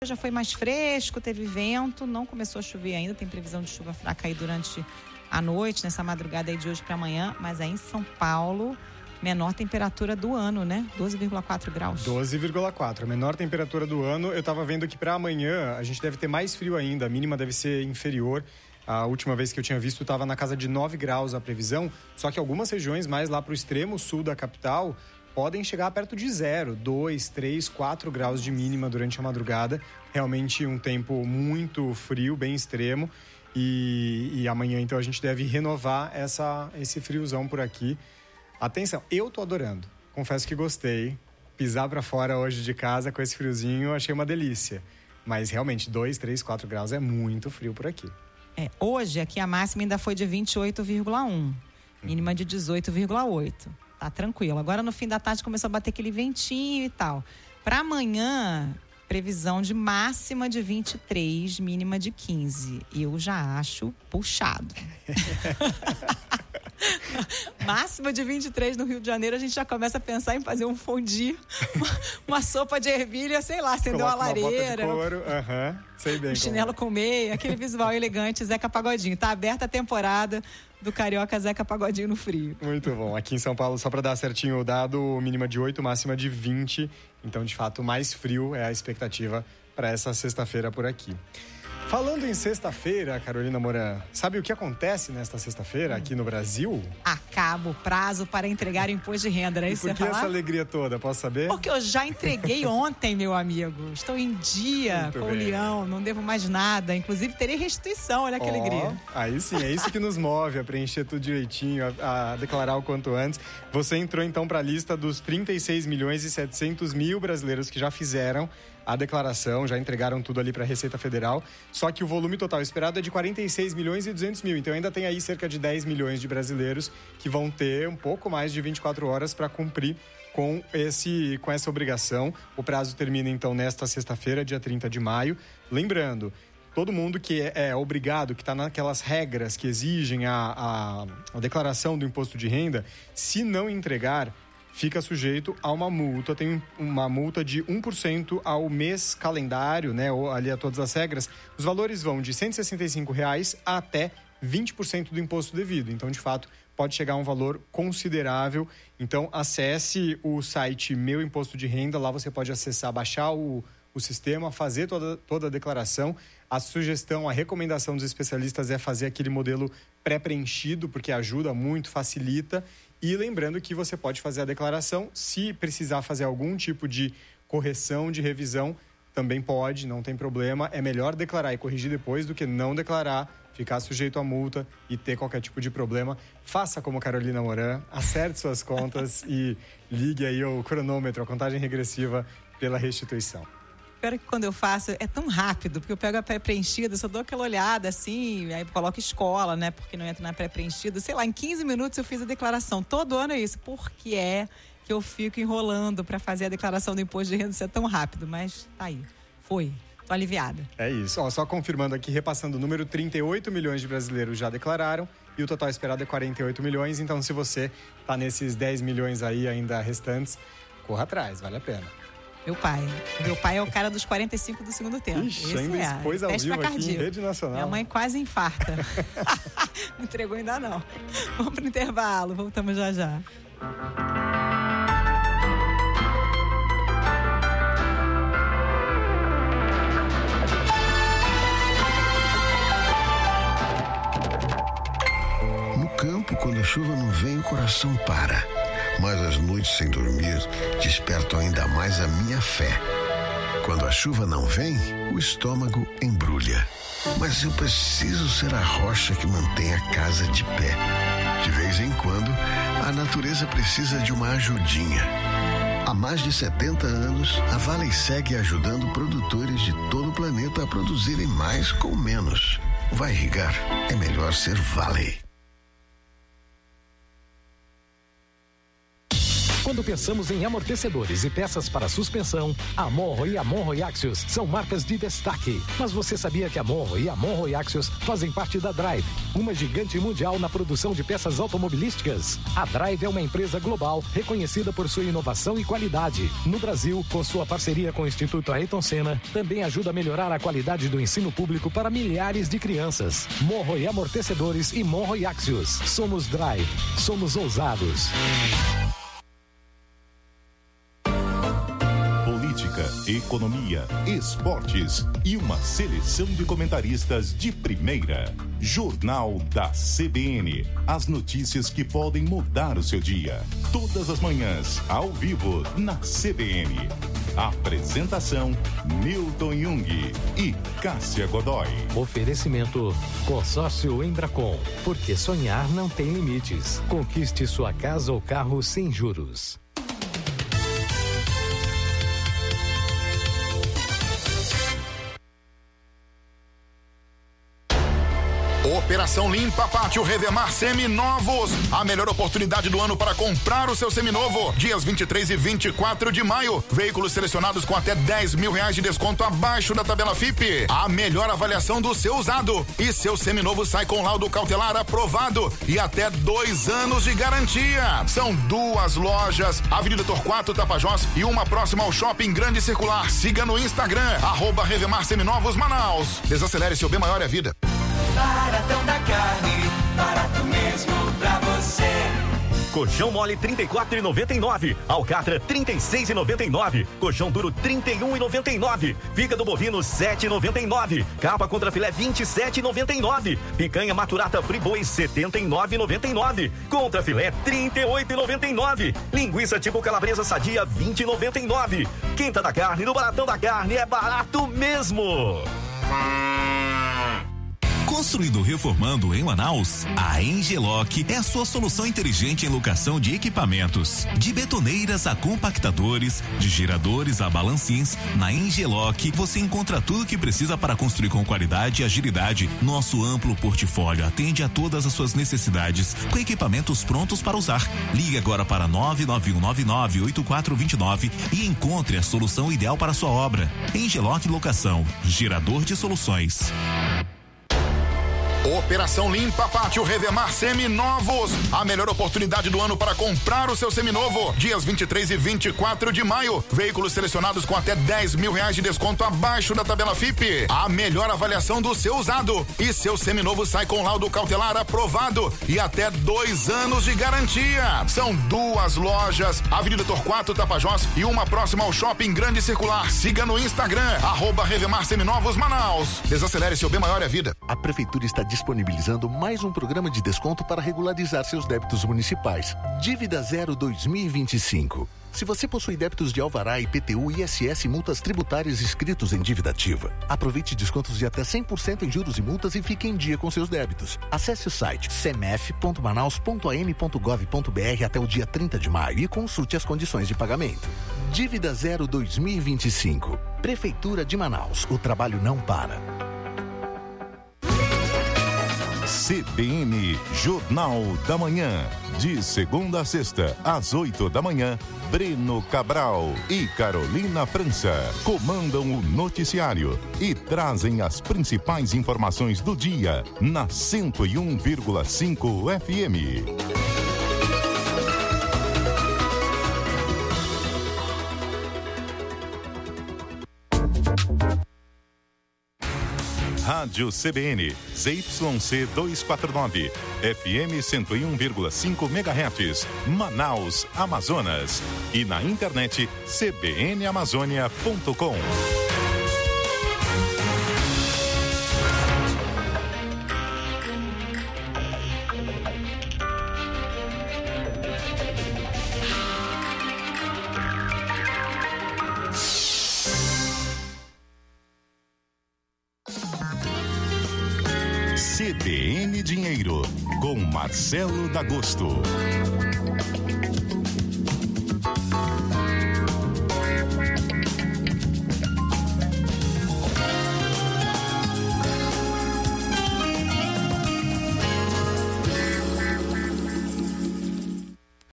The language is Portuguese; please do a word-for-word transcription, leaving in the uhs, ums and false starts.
Já foi mais fresco, teve vento, não começou a chover ainda, tem previsão de chuva fraca aí durante a noite, nessa madrugada aí de hoje para amanhã, mas aí em São Paulo, menor temperatura do ano, né? doze vírgula quatro graus. doze vírgula quatro, a menor temperatura do ano. Eu tava vendo que para amanhã a gente deve ter mais frio ainda, a mínima deve ser inferior. A última vez que eu tinha visto estava na casa de nove graus a previsão, só que algumas regiões mais lá para o extremo sul da capital podem chegar perto de zero, dois, três, quatro graus de mínima durante a madrugada. Realmente um tempo muito frio, bem extremo. E, e amanhã, então, a gente deve renovar essa, esse friozão por aqui. Atenção, eu tô adorando. Confesso que gostei. Pisar para fora hoje de casa com esse friozinho, achei uma delícia. Mas realmente, dois, três, quatro graus é muito frio por aqui. É, hoje, aqui a máxima ainda foi de vinte e oito vírgula um. Mínima de dezoito vírgula oito. Tá tranquilo. Agora no fim da tarde começou a bater aquele ventinho e tal. Para amanhã, previsão de máxima de vinte e três, mínima de quinze. Eu já acho puxado. Máxima de vinte e três no Rio de Janeiro, a gente já começa a pensar em fazer um fondue, uma, uma sopa de ervilha, sei lá, acender uma lareira. Uma bota de couro, aham, sei bem. Um chinelo com meia, aquele visual elegante, Zeca Pagodinho. Tá aberta a temporada do Carioca Zeca Pagodinho no frio. Muito bom. Aqui em São Paulo, só para dar certinho o dado, mínima de oito, máxima de vinte. Então, de fato, mais frio é a expectativa para essa sexta-feira por aqui. Falando em sexta-feira, Carolina Moran, sabe o que acontece nesta sexta-feira aqui no Brasil? Acaba o prazo para entregar o imposto de renda, não é isso que você falar? Por que essa alegria toda? Posso saber? Porque eu já entreguei ontem, meu amigo. Estou em dia Muito com bem. o leão, não devo mais nada. Inclusive, terei restituição, olha que oh, alegria. Aí sim, é isso que nos move, a preencher tudo direitinho, a, a declarar o quanto antes. Você entrou então para a lista dos trinta e seis milhões e setecentos mil brasileiros que já fizeram a declaração, já entregaram tudo ali para a Receita Federal, só que o volume total esperado é de quarenta e seis milhões e duzentos mil, então ainda tem aí cerca de dez milhões de brasileiros que vão ter um pouco mais de vinte e quatro horas para cumprir com, esse, com essa obrigação. O prazo termina então nesta sexta-feira, dia trinta de maio. Lembrando, todo mundo que é, é obrigado, que está naquelas regras que exigem a, a, a declaração do imposto de renda, se não entregar, fica sujeito a uma multa. Tem uma multa de um por cento ao mês calendário, né? Ou ali a todas as regras. Os valores vão de cento e sessenta e cinco reais até vinte por cento do imposto devido. Então, de fato, pode chegar a um valor considerável. Então, acesse o site Meu Imposto de Renda. Lá você pode acessar, baixar o, o sistema, fazer toda, toda a declaração. A sugestão, a recomendação dos especialistas é fazer aquele modelo pré-preenchido, porque ajuda muito, facilita. E lembrando que você pode fazer a declaração, se precisar fazer algum tipo de correção, de revisão, também pode, não tem problema. É melhor declarar e corrigir depois do que não declarar, ficar sujeito à multa e ter qualquer tipo de problema. Faça como Carolina Moran, acerte suas contas e ligue aí o cronômetro, a contagem regressiva pela restituição. Espero que quando eu faço, é tão rápido, porque eu pego a pré-preenchida, só dou aquela olhada assim, aí coloco escola, né, porque não entra na pré-preenchida. Sei lá, em quinze minutos eu fiz a declaração. Todo ano é isso. Por que é que eu fico enrolando para fazer a declaração do imposto de renda? Isso é tão rápido, mas tá aí. Foi. Tô aliviada. É isso. Ó, só confirmando aqui, repassando o número, trinta e oito milhões de brasileiros já declararam e o total esperado é quarenta e oito milhões. Então, se você tá nesses dez milhões aí ainda restantes, corra atrás, vale a pena. Meu pai. Meu pai é o cara dos quarenta e cinco do segundo tempo. Ixi, Esse ainda é. expôs ao vivo aqui em Rede Nacional. Minha mãe quase infarta. Não entregou ainda não. Vamos pro intervalo, voltamos já já. No campo, quando a chuva não vem, o coração para. Mas as noites sem dormir despertam ainda mais a minha fé. Quando a chuva não vem, o estômago embrulha. Mas eu preciso ser a rocha que mantém a casa de pé. De vez em quando, a natureza precisa de uma ajudinha. Há mais de setenta anos, a Valley segue ajudando produtores de todo o planeta a produzirem mais com menos. Vai irrigar? É melhor ser Valley. Quando pensamos em amortecedores e peças para suspensão, a Monroe e a Monroe Axios são marcas de destaque. Mas você sabia que a Monroe e a Monroe Axios fazem parte da Drive, uma gigante mundial na produção de peças automobilísticas? A Drive é uma empresa global reconhecida por sua inovação e qualidade. No Brasil, com sua parceria com o Instituto Ayrton Senna, também ajuda a melhorar a qualidade do ensino público para milhares de crianças. Monroe Amortecedores e Monroe Axios. Somos Drive. Somos ousados. Política, economia, esportes e uma seleção de comentaristas de primeira. Jornal da C B N. As notícias que podem mudar o seu dia. Todas as manhãs, ao vivo, na C B N. Apresentação: Milton Jung e Cássia Godoy. Oferecimento: Consórcio Embracon. Porque sonhar não tem limites. Conquiste sua casa ou carro sem juros. Operação Limpa Pátio Revemar Seminovos. A melhor oportunidade do ano para comprar o seu seminovo. Dias vinte e três e vinte e quatro de maio. Veículos selecionados com até dez mil reais de desconto abaixo da tabela F I P. A melhor avaliação do seu usado. E seu seminovo sai com laudo cautelar aprovado. E até dois anos de garantia. São duas lojas. Avenida Torquato Tapajós e uma próxima ao Shopping Grande Circular. Siga no Instagram. Arroba Revemar Seminovos Manaus. Desacelere, seu bem maior é vida. Baratão da Carne, barato mesmo pra você. Colchão mole trinta e quatro reais e noventa e nove centavos. Alcatra trinta e seis reais e noventa e nove centavos. Colchão duro trinta e um reais e noventa e nove centavos. Fígado bovino sete reais e noventa e nove centavos. Capa contra filé vinte e sete reais e noventa e nove centavos. Picanha maturata Friboi setenta e nove reais e noventa e nove centavos. Contra filé trinta e oito reais e noventa e nove centavos. Linguiça tipo calabresa sadia vinte reais e noventa e nove centavos. Quinta da Carne no Baratão da Carne é barato mesmo. Construindo ou reformando em Manaus, a Engeloc é a sua solução inteligente em locação de equipamentos. De betoneiras a compactadores, de geradores a balancins, na Engeloc você encontra tudo o que precisa para construir com qualidade e agilidade. Nosso amplo portfólio atende a todas as suas necessidades, com equipamentos prontos para usar. Ligue agora para nove nove um nove nove oito quatro dois nove e encontre a solução ideal para a sua obra. Engeloc Locação, gerador de soluções. Operação Limpa Pátio Revemar Seminovos. A melhor oportunidade do ano para comprar o seu seminovo. Dias vinte e três e vinte e quatro de maio. Veículos selecionados com até dez mil reais de desconto abaixo da tabela F I P. A melhor avaliação do seu usado. E seu seminovo sai com laudo cautelar aprovado. E até dois anos de garantia. São duas lojas. Avenida Torquato Tapajós e uma próxima ao Shopping Grande Circular. Siga no Instagram. Arroba Revemar Seminovos Manaus. Desacelere, seu bem maior é vida. A Prefeitura está disponibilizando mais um programa de desconto para regularizar seus débitos municipais. Dívida Zero dois mil e vinte e cinco. Se você possui débitos de alvará, I P T U, I S S e multas tributárias inscritos em dívida ativa, aproveite descontos de até cem por cento em juros e multas e fique em dia com seus débitos. Acesse o site semef ponto manaus ponto a m ponto gov ponto b r até o dia trinta de maio e consulte as condições de pagamento. Dívida Zero dois mil e vinte e cinco. Prefeitura de Manaus. O trabalho não para. C B N Jornal da Manhã. De segunda a sexta, às oito da manhã, Breno Cabral e Carolina França comandam o noticiário e trazem as principais informações do dia na cento e um vírgula cinco F M. Rádio C B N, Z Y C duzentos e quarenta e nove, F M cento e um vírgula cinco megahertz, Manaus, Amazonas. E na internet, c b n amazônia ponto com. C B N Dinheiro, com Marcelo D'Agosto.